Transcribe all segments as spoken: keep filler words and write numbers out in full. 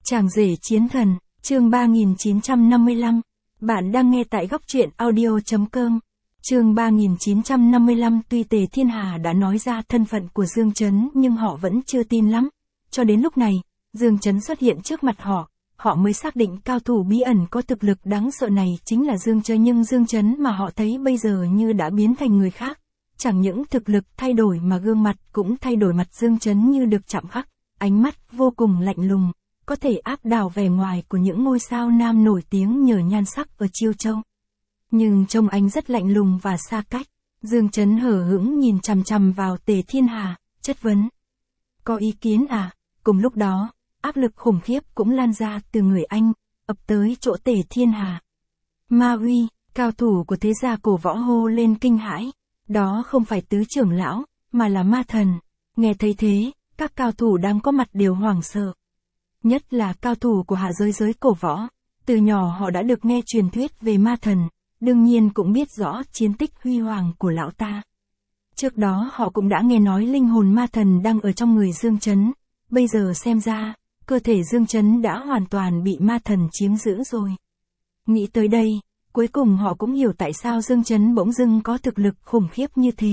Chàng rể chiến thần, chương ba nghìn chín trăm năm mươi lăm. Bạn đang nghe tại góc truyện audio chấm com. Chương ba nghìn chín trăm năm mươi lăm. Tuy Tề Thiên Hà đã nói ra thân phận của Dương Chấn nhưng họ vẫn chưa tin lắm. Cho đến lúc này, Dương Chấn xuất hiện trước mặt họ, họ mới xác định cao thủ bí ẩn có thực lực đáng sợ này chính là Dương Chấn. Nhưng Dương Chấn mà họ thấy bây giờ như đã biến thành người khác. Chẳng những thực lực thay đổi mà gương mặt cũng thay đổi. Mặt Dương Chấn như được chạm khắc, ánh mắt vô cùng lạnh lùng, có thể áp đảo vẻ ngoài của những ngôi sao nam nổi tiếng nhờ nhan sắc ở Chiêu Châu. Nhưng trông anh rất lạnh lùng và xa cách. Dương Chấn hờ hững nhìn chằm chằm vào Tề Thiên Hà, chất vấn. Có ý kiến à? Cùng lúc đó, áp lực khủng khiếp cũng lan ra từ người anh, ập tới chỗ Tề Thiên Hà. Ma uy, cao thủ của thế gia cổ võ hô lên kinh hãi. Đó không phải tứ trưởng lão, mà là ma thần. Nghe thấy thế, các cao thủ đang có mặt đều hoảng sợ. Nhất là cao thủ của hạ giới giới cổ võ. Từ nhỏ họ đã được nghe truyền thuyết về ma thần, đương nhiên cũng biết rõ chiến tích huy hoàng của lão ta. Trước đó họ cũng đã nghe nói linh hồn ma thần đang ở trong người Dương Chấn. Bây giờ xem ra, cơ thể Dương Chấn đã hoàn toàn bị ma thần chiếm giữ rồi. Nghĩ tới đây, cuối cùng họ cũng hiểu tại sao Dương Chấn bỗng dưng có thực lực khủng khiếp như thế.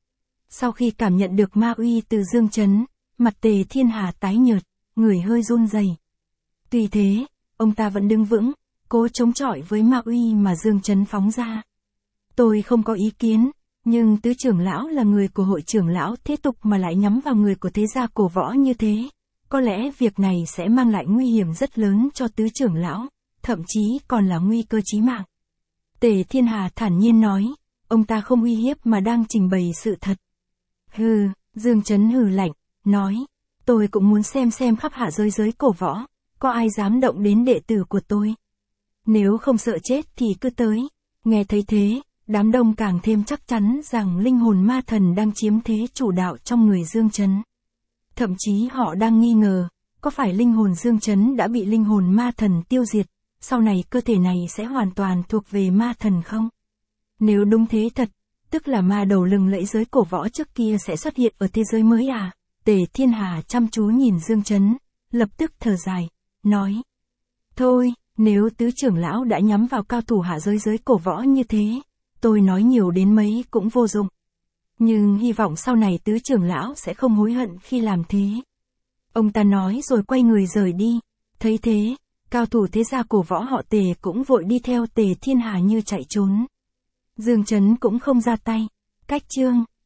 Sau khi cảm nhận được ma uy từ Dương Chấn, mặt Tề Thiên Hà tái nhợt, người hơi run rẩy. Tuy thế, ông ta vẫn đứng vững, cố chống chọi với ma uy mà Dương Chấn phóng ra. Tôi không có ý kiến, nhưng tứ trưởng lão là người của hội trưởng lão thế tục mà lại nhắm vào người của thế gia cổ võ như thế. Có lẽ việc này sẽ mang lại nguy hiểm rất lớn cho tứ trưởng lão, thậm chí còn là nguy cơ chí mạng. Tề Thiên Hà thản nhiên nói, ông ta không uy hiếp mà đang trình bày sự thật. Hừ, Dương Chấn hừ lạnh, nói, tôi cũng muốn xem xem khắp hạ giới giới cổ võ, có ai dám động đến đệ tử của tôi. Nếu không sợ chết thì cứ tới. Nghe thấy thế, đám đông càng thêm chắc chắn rằng linh hồn ma thần đang chiếm thế chủ đạo trong người Dương Chấn. Thậm chí họ đang nghi ngờ, có phải linh hồn Dương Chấn đã bị linh hồn ma thần tiêu diệt, sau này cơ thể này sẽ hoàn toàn thuộc về ma thần không? Nếu đúng thế thật, tức là ma đầu lừng lẫy giới cổ võ trước kia sẽ xuất hiện ở thế giới mới à? Tề Thiên Hà chăm chú nhìn Dương Chấn, lập tức thở dài, nói. Thôi, nếu tứ trưởng lão đã nhắm vào cao thủ hạ giới giới cổ võ như thế, tôi nói nhiều đến mấy cũng vô dụng. Nhưng hy vọng sau này tứ trưởng lão sẽ không hối hận khi làm thế. Ông ta nói rồi quay người rời đi. Thấy thế, cao thủ thế gia cổ võ họ Tề cũng vội đi theo Tề Thiên Hà như chạy trốn. Dương Chấn cũng không ra tay. Cách chương